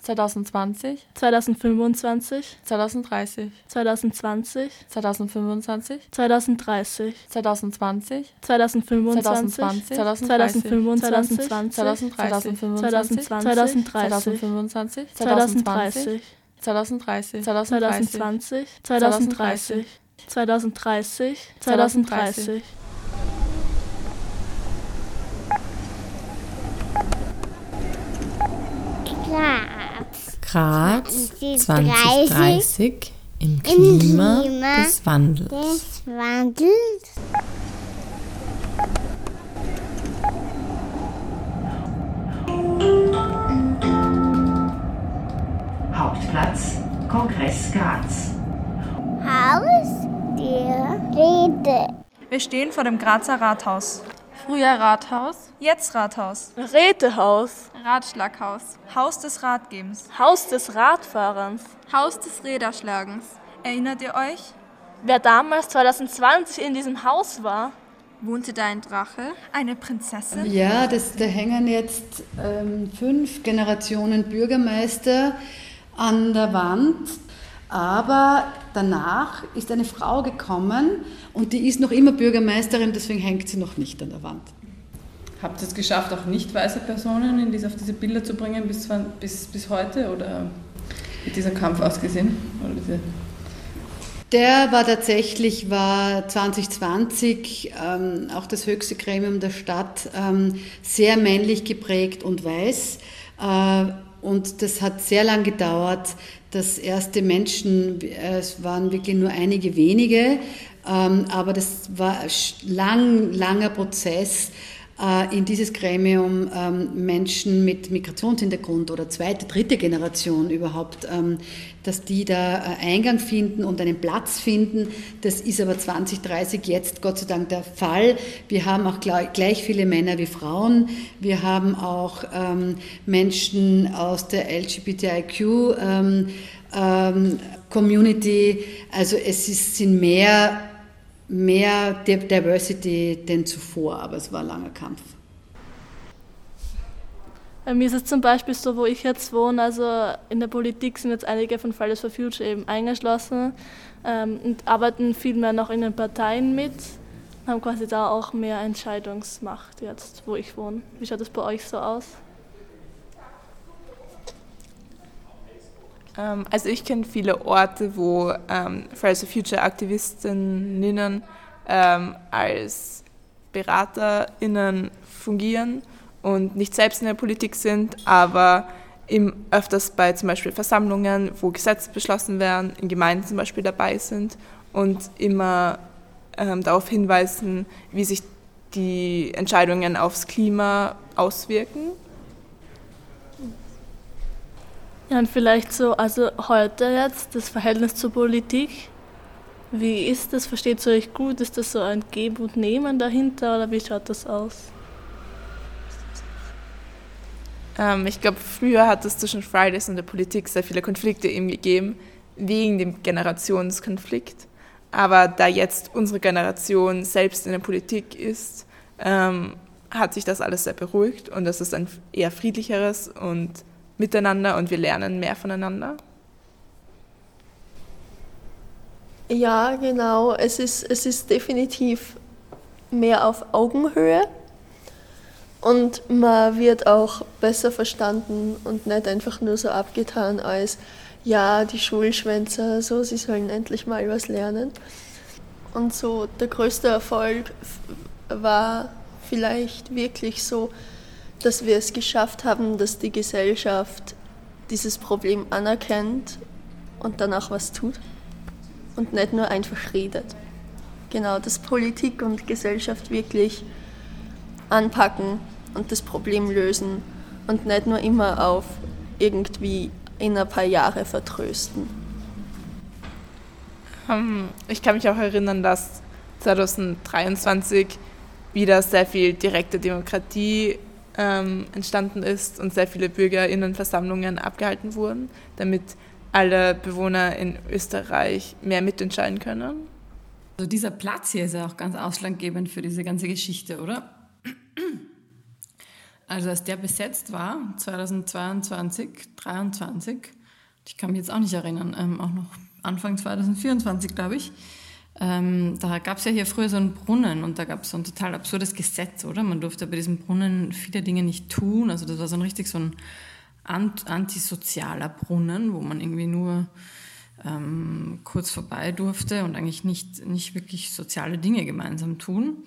2020, 2025, 2030, 2020, 2025, 2030, 2020, 2025, 2025, 2025, 2025, 2030, 2025, 2030, 2030, 2020, 2030, 2030, 2030. Graz 2030 im Klima des Wandels. Hauptplatz Kongress Graz. Haus der Rede. Wir stehen vor dem Grazer Rathaus. Früher Rathaus, Jetzt Rathaus. Rätehaus, Ratschlaghaus, Haus des Ratgebens. Haus des Radfahrens. Haus des Räderschlagens. Erinnert ihr euch? Wer damals 2020 in diesem Haus war? Wohnte da ein Drache? Eine Prinzessin? Ja, da hängen jetzt 5 Generationen Bürgermeister an der Wand. Aber danach ist eine Frau gekommen und die ist noch immer Bürgermeisterin, deswegen hängt sie noch nicht an der Wand. Habt ihr es geschafft, auch nicht weiße Personen auf diese Bilder zu bringen bis heute? Oder wird dieser Kampf ausgesehen? Der war 2020 auch das höchste Gremium der Stadt, sehr männlich geprägt und weiß. Und das hat sehr lang gedauert, dass erste Menschen, es waren wirklich nur einige wenige, aber das war ein langer Prozess, in dieses Gremium Menschen mit Migrationshintergrund oder zweite, dritte Generation überhaupt, dass die da Eingang finden und einen Platz finden. Das ist aber 2030 jetzt Gott sei Dank der Fall. Wir haben auch gleich viele Männer wie Frauen. Wir haben auch Menschen aus der LGBTIQ Community. Also sind mehr Diversity denn zuvor, aber es war ein langer Kampf. Bei mir ist es zum Beispiel so, wo ich jetzt wohne, also in der Politik sind jetzt einige von Fridays for Future eben eingeschlossen und arbeiten viel mehr noch in den Parteien mit, haben quasi da auch mehr Entscheidungsmacht jetzt, wo ich wohne. Wie schaut das bei euch so aus? Also ich kenne viele Orte, wo Fridays for Future Aktivistinnen als BeraterInnen fungieren und nicht selbst in der Politik sind, aber öfters bei zum Beispiel Versammlungen, wo Gesetze beschlossen werden, in Gemeinden zum Beispiel dabei sind und immer darauf hinweisen, wie sich die Entscheidungen aufs Klima auswirken. Ja, und vielleicht so, also heute jetzt, das Verhältnis zur Politik, wie ist das? Versteht ihr euch gut? Ist das so ein Geben und Nehmen dahinter oder wie schaut das aus? Ich glaube, früher hat es zwischen Fridays und der Politik sehr viele Konflikte eben gegeben, wegen dem Generationskonflikt. Aber da jetzt unsere Generation selbst in der Politik ist, hat sich das alles sehr beruhigt und das ist ein eher friedlicheres und miteinander und wir lernen mehr voneinander. Ja, genau. Es ist definitiv mehr auf Augenhöhe und man wird auch besser verstanden und nicht einfach nur so abgetan als, ja, die Schulschwänzer, so, sie sollen endlich mal was lernen. Und so der größte Erfolg war vielleicht wirklich so, dass wir es geschafft haben, dass die Gesellschaft dieses Problem anerkennt und danach was tut und nicht nur einfach redet. Genau, dass Politik und Gesellschaft wirklich anpacken und das Problem lösen und nicht nur immer auf irgendwie in ein paar Jahre vertrösten. Ich kann mich auch erinnern, dass 2023 wieder sehr viel direkte Demokratie entstanden ist und sehr viele BürgerInnenversammlungen abgehalten wurden, damit alle Bewohner in Österreich mehr mitentscheiden können. Also dieser Platz hier ist ja auch ganz ausschlaggebend für diese ganze Geschichte, oder? Also als der besetzt war, 2022, 2023, ich kann mich jetzt auch nicht erinnern, auch noch Anfang 2024, glaube ich, da gab es ja hier früher so einen Brunnen und da gab es so ein total absurdes Gesetz, oder? Man durfte bei diesem Brunnen viele Dinge nicht tun, also das war so ein antisozialer Brunnen, wo man irgendwie nur kurz vorbei durfte und eigentlich nicht wirklich soziale Dinge gemeinsam tun.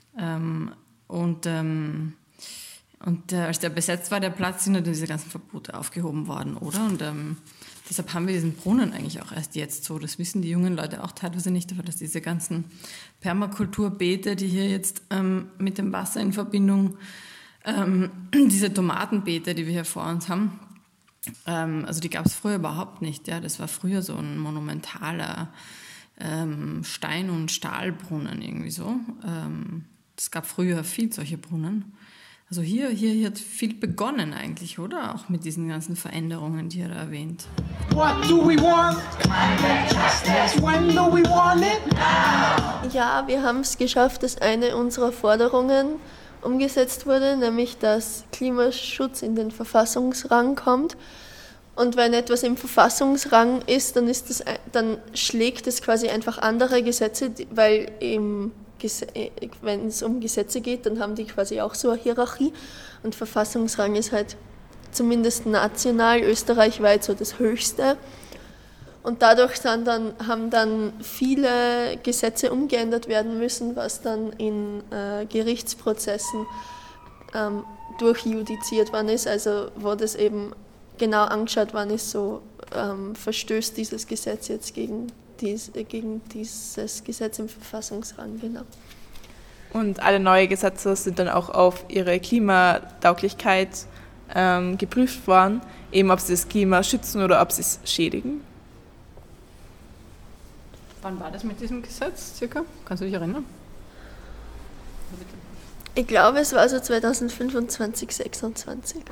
Als der besetzt war, der Platz, sind diese ganzen Verbote aufgehoben worden, oder? Und deshalb haben wir diesen Brunnen eigentlich auch erst jetzt so. Das wissen die jungen Leute auch teilweise nicht, aber dass diese ganzen Permakulturbeete, die hier jetzt mit dem Wasser in Verbindung, diese Tomatenbeete, die wir hier vor uns haben, also die gab es früher überhaupt nicht. Ja? Das war früher so ein monumentaler Stein- und Stahlbrunnen irgendwie so. Es gab früher viel solche Brunnen. Also hier hat viel begonnen eigentlich, oder? Auch mit diesen ganzen Veränderungen, die er da erwähnt. What do we want? Climate justice. When do we want it? Now. Ja, wir haben es geschafft, dass eine unserer Forderungen umgesetzt wurde, nämlich dass Klimaschutz in den Verfassungsrang kommt. Und wenn etwas im Verfassungsrang ist, dann schlägt es quasi einfach andere Gesetze, weil wenn es um Gesetze geht, dann haben die quasi auch so eine Hierarchie. Und Verfassungsrang ist halt zumindest national, österreichweit so das Höchste. Und dadurch haben dann viele Gesetze umgeändert werden müssen, was dann in Gerichtsprozessen durchjudiziert worden ist. Also wo das eben genau angeschaut worden ist, so verstößt dieses Gesetz jetzt gegen dieses Gesetz im Verfassungsrang, genau. Und alle neue Gesetze sind dann auch auf ihre Klimatauglichkeit geprüft worden, eben ob sie das Klima schützen oder ob sie es schädigen. Wann war das mit diesem Gesetz circa? Kannst du dich erinnern? Ich glaube, es war so 2025, 2026.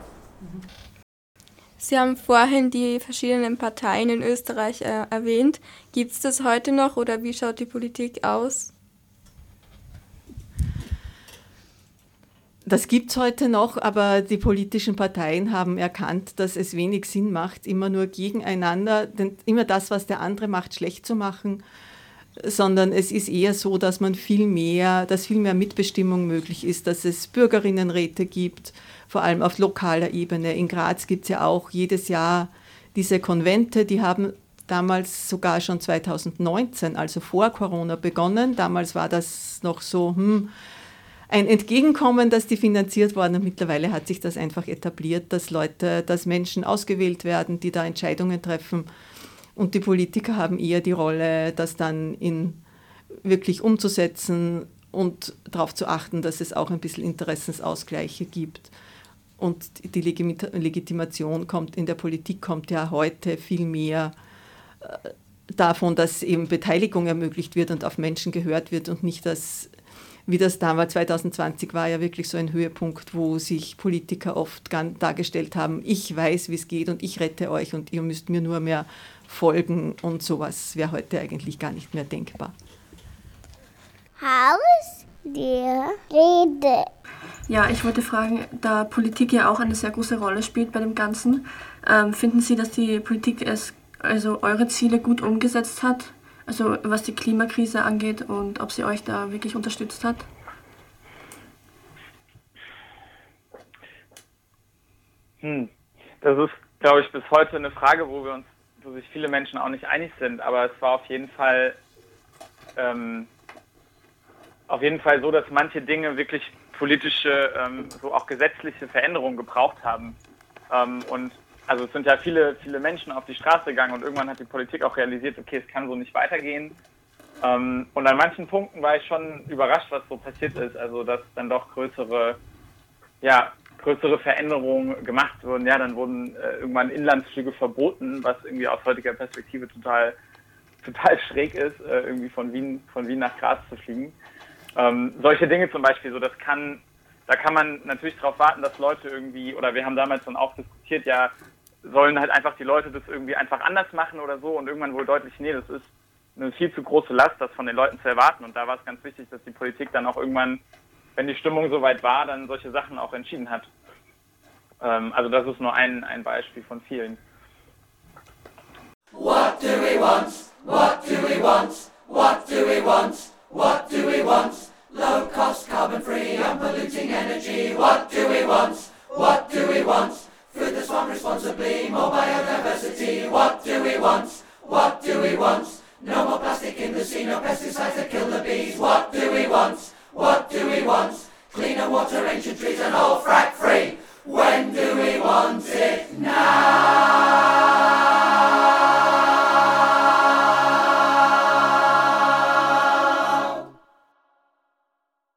Sie haben vorhin die verschiedenen Parteien in Österreich erwähnt. Gibt es das heute noch oder wie schaut die Politik aus? Das gibt es heute noch, aber die politischen Parteien haben erkannt, dass es wenig Sinn macht, immer nur gegeneinander, immer das, was der andere macht, schlecht zu machen, sondern es ist eher so, dass viel mehr Mitbestimmung möglich ist, dass es Bürgerinnenräte gibt, vor allem auf lokaler Ebene. In Graz gibt es ja auch jedes Jahr diese Konvente, die haben damals sogar schon 2019, also vor Corona, begonnen. Damals war das noch so ein Entgegenkommen, dass die finanziert wurden, und mittlerweile hat sich das einfach etabliert, dass Menschen ausgewählt werden, die da Entscheidungen treffen, und die Politiker haben eher die Rolle, das dann wirklich umzusetzen und darauf zu achten, dass es auch ein bisschen Interessensausgleiche gibt. Und die Legitimation in der Politik kommt ja heute viel mehr davon, dass eben Beteiligung ermöglicht wird und auf Menschen gehört wird und nicht wie das damals 2020 war, ja wirklich so ein Höhepunkt, wo sich Politiker oft dargestellt haben, ich weiß, wie es geht und ich rette euch und ihr müsst mir nur mehr folgen, und sowas wäre heute eigentlich gar nicht mehr denkbar. Haus der Rede. Ja, ich wollte fragen, da Politik ja auch eine sehr große Rolle spielt bei dem Ganzen, finden Sie, dass die Politik eure Ziele gut umgesetzt hat? Also was die Klimakrise angeht und ob sie euch da wirklich unterstützt hat? Das ist, glaube ich, bis heute eine Frage, wo sich viele Menschen auch nicht einig sind. Aber es war auf jeden Fall so, dass manche Dinge wirklich politische, so auch gesetzliche Veränderungen gebraucht haben. Also es sind ja viele Menschen auf die Straße gegangen und irgendwann hat die Politik auch realisiert, okay, es kann so nicht weitergehen. Und an manchen Punkten war ich schon überrascht, was so passiert ist. Also dass dann doch größere Veränderungen gemacht wurden. Ja, dann wurden irgendwann Inlandsflüge verboten, was irgendwie aus heutiger Perspektive total schräg ist, irgendwie von Wien nach Graz zu fliegen. Solche Dinge zum Beispiel, da kann man natürlich darauf warten, dass Leute irgendwie, oder wir haben damals dann auch diskutiert, ja, sollen halt einfach die Leute das irgendwie einfach anders machen oder so, und irgendwann wohl deutlich, nee, das ist eine viel zu große Last, das von den Leuten zu erwarten, und da war es ganz wichtig, dass die Politik dann auch irgendwann wenn die Stimmung soweit war, dann solche Sachen auch entschieden hat. Also das ist nur ein Beispiel von vielen. What do we want? What do we want? What do we want? What do we want? Low cost, carbon free, unpolluting energy. What do we want? What do we want? Food that's farmed responsibly, more biodiversity. What do we want? What do we want? No more plastic in the sea, no pesticides that kill the bees. What do we want? What do we want? Cleaner water, ancient trees and all frack free. When do we want?